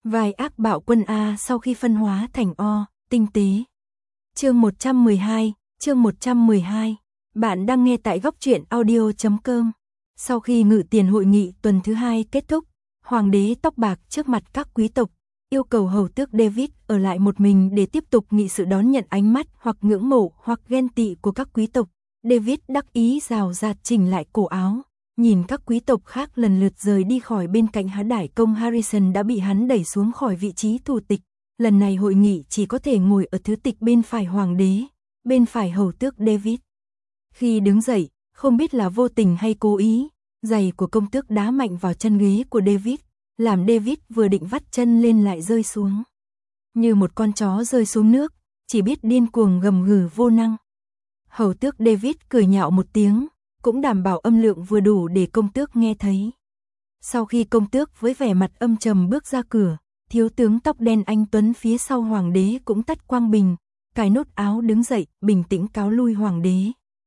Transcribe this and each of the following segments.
Vai ác bạo quân A sau khi phân hóa thành O, tinh tế. Chương 112. Bạn đang nghe tại góc truyện audio.com. Sau khi ngự tiền hội nghị tuần thứ 2 kết thúc, hoàng đế tóc bạc trước mặt các quý tộc, yêu cầu hầu tước David ở lại một mình để tiếp tục nghị sự đón nhận ánh mắt hoặc ngưỡng mộ hoặc ghen tị của các quý tộc. David đắc ý rào rạt chỉnh lại cổ áo, nhìn các quý tộc khác lần lượt rời đi khỏi bên cạnh hắn. Đại công Harrison đã bị hắn đẩy xuống khỏi vị trí thủ tịch. Lần này hội nghị chỉ có thể ngồi ở thứ tịch bên phải hoàng đế, bên phải hầu tước David. Khi đứng dậy, không biết là vô tình hay cố ý, giày của công tước đá mạnh vào chân ghế của David, làm David vừa định vắt chân lên lại rơi xuống. Như một con chó rơi xuống nước, chỉ biết điên cuồng gầm gừ vô năng. Hầu tước David cười nhạo một tiếng, cũng đảm bảo âm lượng vừa đủ để công tước nghe thấy. Sau khi công tước với vẻ mặt âm trầm bước ra cửa, thiếu tướng tóc đen anh tuấn phía sau hoàng đế cũng tắt quang bình, cài nút áo đứng dậy, bình tĩnh cáo lui hoàng đế.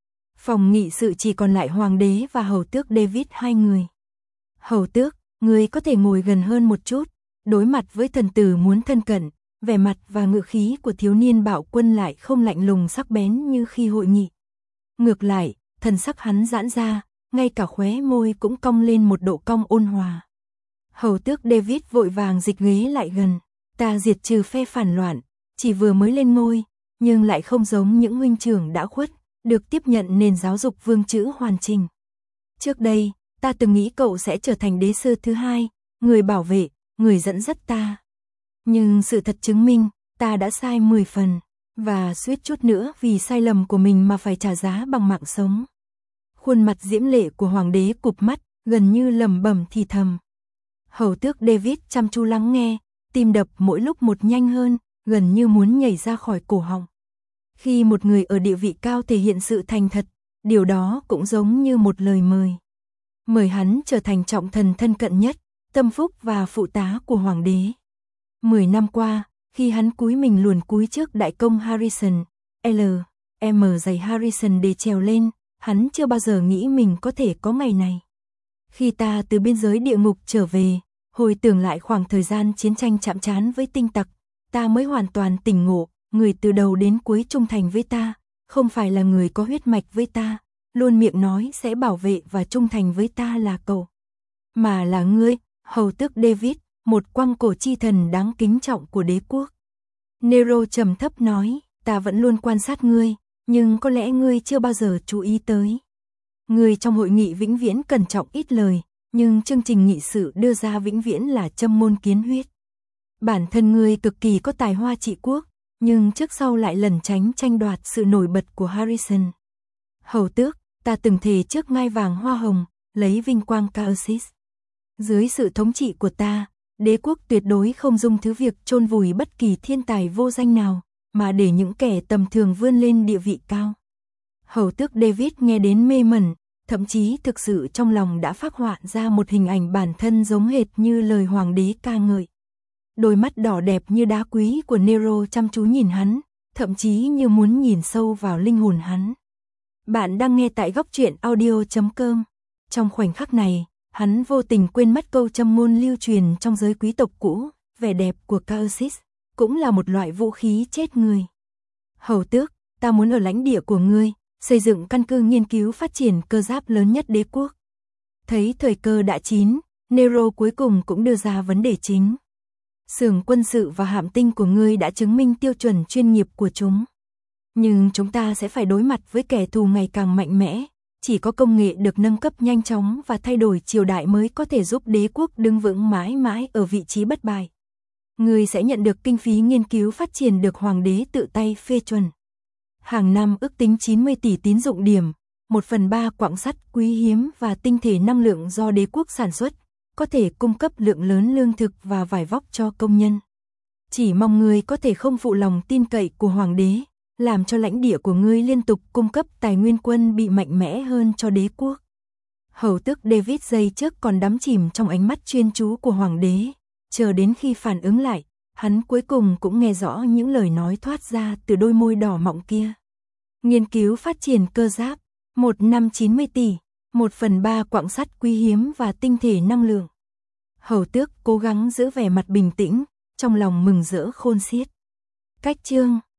Phòng nghị sự chỉ còn lại hoàng đế và hầu tước David hai người. Hầu tước, người có thể ngồi gần hơn một chút, đối mặt với thần tử muốn thân cận, vẻ mặt và ngữ khí của thiếu niên bạo quân lại không lạnh lùng sắc bén như khi hội nghị. Ngược lại, thần sắc hắn giãn ra, ngay cả khóe môi cũng cong lên một độ cong ôn hòa. Hầu tước David vội vàng dịch ghế lại gần, ta diệt trừ phe phản loạn, chỉ vừa mới lên ngôi, nhưng lại không giống những huynh trưởng đã khuất, được tiếp nhận nền giáo dục vương chữ hoàn chỉnh. Trước đây, ta từng nghĩ cậu sẽ trở thành đế sư thứ hai, người bảo vệ, người dẫn dắt ta. Nhưng sự thật chứng minh, ta đã sai 10 phần, và suýt chút nữa vì sai lầm của mình mà phải trả giá bằng mạng sống. Khuôn mặt diễm lệ của hoàng đế cụp mắt, gần như lẩm bẩm thì thầm. Hầu tước David chăm chú lắng nghe, tim đập mỗi lúc một nhanh hơn, gần như muốn nhảy ra khỏi cổ họng. Khi một người ở địa vị cao thể hiện sự thành thật, điều đó cũng giống như một lời mời. Mời hắn trở thành trọng thần thân cận nhất, tâm phúc và phụ tá của hoàng đế. 10 năm qua, khi hắn cúi mình luồn cúi trước đại công Harrison, dày Harrison để trèo lên, hắn chưa bao giờ nghĩ mình có thể có ngày này. Khi ta từ biên giới địa ngục trở về, hồi tưởng lại khoảng thời gian chiến tranh chạm trán với tinh tặc, ta mới hoàn toàn tỉnh ngộ, người từ đầu đến cuối trung thành với ta, không phải là người có huyết mạch với ta, luôn miệng nói sẽ bảo vệ và trung thành với ta là cậu, mà là ngươi, hầu tước David, một quang cổ chi thần đáng kính trọng của đế quốc. Nero trầm thấp nói, ta vẫn luôn quan sát ngươi, nhưng có lẽ ngươi chưa bao giờ chú ý tới. Ngươi trong hội nghị vĩnh viễn cẩn trọng ít lời, nhưng chương trình nghị sự đưa ra vĩnh viễn là châm ngôn kiến huyết. Bản thân ngươi cực kỳ có tài hoa trị quốc, nhưng trước sau lại lẩn tránh tranh đoạt sự nổi bật của Harrison. Hầu tước, ta từng thề trước ngai vàng hoa hồng, lấy vinh quang Caersis. Dưới sự thống trị của ta, đế quốc tuyệt đối không dung thứ việc chôn vùi bất kỳ thiên tài vô danh nào, mà để những kẻ tầm thường vươn lên địa vị cao. Hầu tước David nghe đến mê mẩn, thậm chí thực sự trong lòng đã phác họa ra một hình ảnh bản thân giống hệt như lời hoàng đế ca ngợi. Đôi mắt đỏ đẹp như đá quý của Nero chăm chú nhìn hắn, thậm chí như muốn nhìn sâu vào linh hồn hắn. Bạn đang nghe tại góc truyện audio.com. Trong khoảnh khắc này, hắn vô tình quên mất câu châm ngôn lưu truyền trong giới quý tộc cũ, vẻ đẹp của Caersis cũng là một loại vũ khí chết người. Hầu tước, ta muốn ở lãnh địa của ngươi, xây dựng căn cứ nghiên cứu phát triển cơ giáp lớn nhất đế quốc. Thấy thời cơ đã chín, Nero cuối cùng cũng đưa ra vấn đề chính. Xưởng quân sự và hạm tinh của ngươi đã chứng minh tiêu chuẩn chuyên nghiệp của chúng. Nhưng chúng ta sẽ phải đối mặt với kẻ thù ngày càng mạnh mẽ. Chỉ có công nghệ được nâng cấp nhanh chóng và thay đổi triều đại mới có thể giúp đế quốc đứng vững mãi mãi ở vị trí bất bại. Ngươi sẽ nhận được kinh phí nghiên cứu phát triển được hoàng đế tự tay phê chuẩn. Hàng năm ước tính 90 tỷ tín dụng điểm, 1/3 quặng sắt quý hiếm và tinh thể năng lượng do đế quốc sản xuất, có thể cung cấp lượng lớn lương thực và vải vóc cho công nhân. Chỉ mong ngươi có thể không phụ lòng tin cậy của hoàng đế, làm cho lãnh địa của ngươi liên tục cung cấp tài nguyên quân bị mạnh mẽ hơn cho đế quốc. Hầu tước David giây trước còn đắm chìm trong ánh mắt chuyên chú của hoàng đế, chờ đến khi phản ứng lại, hắn cuối cùng cũng nghe rõ những lời nói thoát ra từ đôi môi đỏ mọng kia. Nghiên cứu phát triển cơ giáp, 1 năm 90 tỷ, 1/3 quặng sắt quý hiếm và tinh thể năng lượng. Hầu tước cố gắng giữ vẻ mặt bình tĩnh, trong lòng mừng rỡ khôn xiết. Cách chương